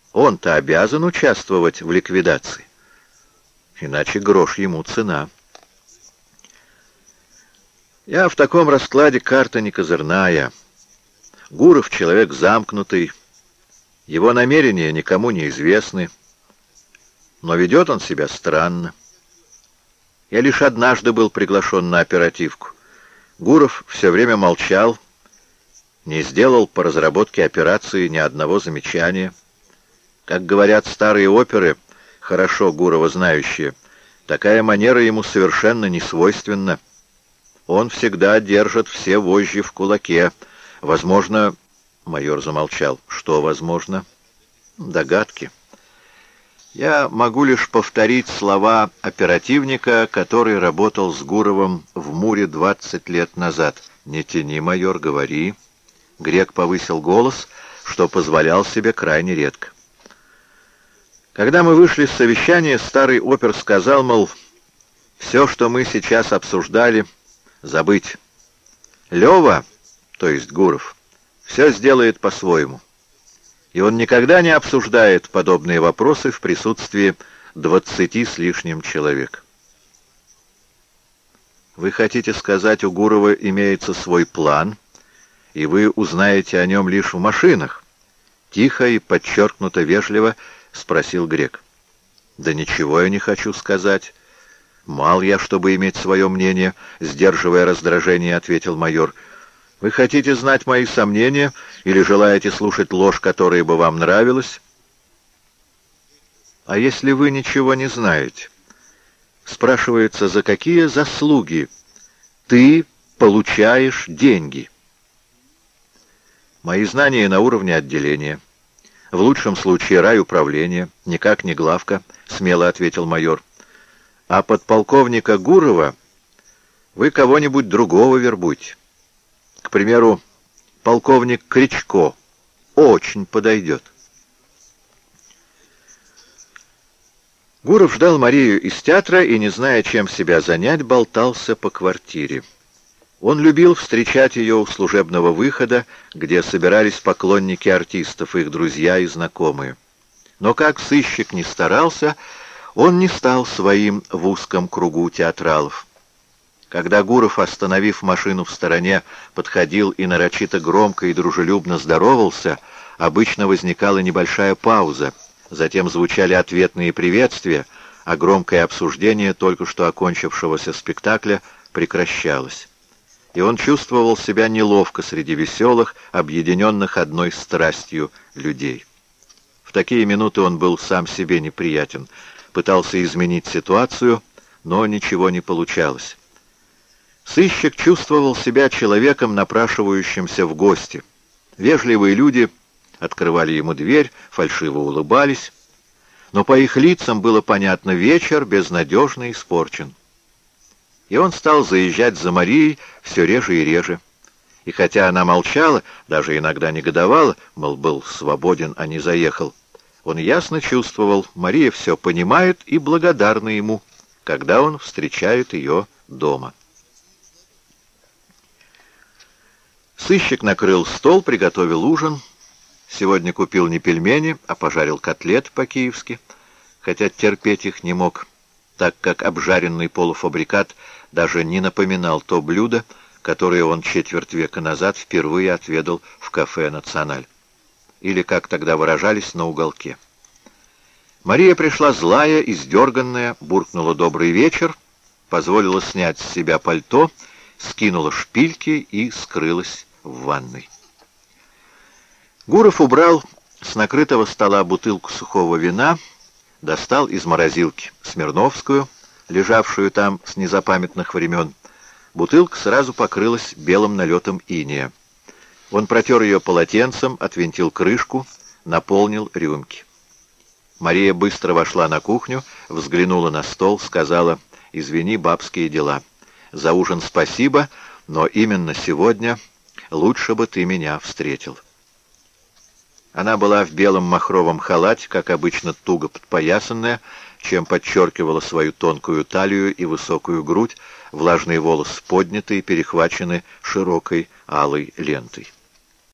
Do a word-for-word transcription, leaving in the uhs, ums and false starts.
Он-то обязан участвовать в ликвидации. Иначе грош ему цена. Я в таком раскладе карта не козырная. Гуров человек замкнутый, его намерения никому не известны, но ведет он себя странно. Я лишь однажды был приглашен на оперативку. Гуров все время молчал, не сделал по разработке операции ни одного замечания. Как говорят старые оперы, хорошо Гурова знающие, такая манера ему совершенно не свойственна. Он всегда держит все вожжи в кулаке. Возможно, майор замолчал. Что возможно? Догадки. Я могу лишь повторить слова оперативника, который работал с Гуровым в Муре двадцать лет назад. Не тяни, майор, говори. Грек повысил голос, что позволял себе крайне редко. Когда мы вышли с совещания, старый опер сказал, мол, все, что мы сейчас обсуждали, забыть. Лева, то есть Гуров, все сделает по-своему. И он никогда не обсуждает подобные вопросы в присутствии двадцати с лишним человек. Вы хотите сказать, у Гурова имеется свой план, и вы узнаете о нем лишь в машинах? Тихо и подчеркнуто вежливо спросил Грек. Да ничего я не хочу сказать. Мал я, чтобы иметь свое мнение, сдерживая раздражение, ответил майор. Вы хотите знать мои сомнения или желаете слушать ложь, которая бы вам нравилась? А если вы ничего не знаете? Спрашивается, за какие заслуги ты получаешь деньги? Мои знания на уровне отделения. В лучшем случае райуправления, никак не главка, смело ответил майор. А подполковника Гурова вы кого-нибудь другого вербуйте. К примеру, полковник Кричко очень подойдет. Гуров ждал Марию из театра и, не зная, чем себя занять, болтался по квартире. Он любил встречать ее у служебного выхода, где собирались поклонники артистов, их друзья и знакомые. Но как сыщик ни старался, он не стал своим в узком кругу театралов. Когда Гуров, остановив машину в стороне, подходил и нарочито громко и дружелюбно здоровался, обычно возникала небольшая пауза, затем звучали ответные приветствия, а громкое обсуждение только что окончившегося спектакля прекращалось. И он чувствовал себя неловко среди веселых, объединенных одной страстью людей. В такие минуты он был сам себе неприятен, пытался изменить ситуацию, но ничего не получалось. Сыщик чувствовал себя человеком, напрашивающимся в гости. Вежливые люди открывали ему дверь, фальшиво улыбались, но по их лицам было понятно, вечер безнадежно испорчен. И он стал заезжать за Марией все реже и реже. И хотя она молчала, даже иногда негодовала, мол, был свободен, а не заехал, он ясно чувствовал, Мария все понимает и благодарна ему, когда он встречает ее дома. Сыщик накрыл стол, приготовил ужин. Сегодня купил не пельмени, а пожарил котлет по-киевски, хотя терпеть их не мог, так как обжаренный полуфабрикат даже не напоминал то блюдо, которое он четверть века назад впервые отведал в кафе «Националь». Или, как тогда выражались, на уголке. Мария пришла злая, издерганная, буркнула «добрый вечер», позволила снять с себя пальто, скинула шпильки и скрылась в ванной. Гуров убрал с накрытого стола бутылку сухого вина, достал из морозилки Смирновскую, лежавшую там с незапамятных времен. Бутылка сразу покрылась белым налетом инея. Он протер ее полотенцем, отвинтил крышку, наполнил рюмки. Мария быстро вошла на кухню, взглянула на стол, сказала: «Извини, бабские дела. За ужин спасибо, но именно сегодня лучше бы ты меня встретил». Она была в белом махровом халате, как обычно туго подпоясанная, чем подчеркивала свою тонкую талию и высокую грудь, влажные волосы подняты и перехвачены широкой алой лентой.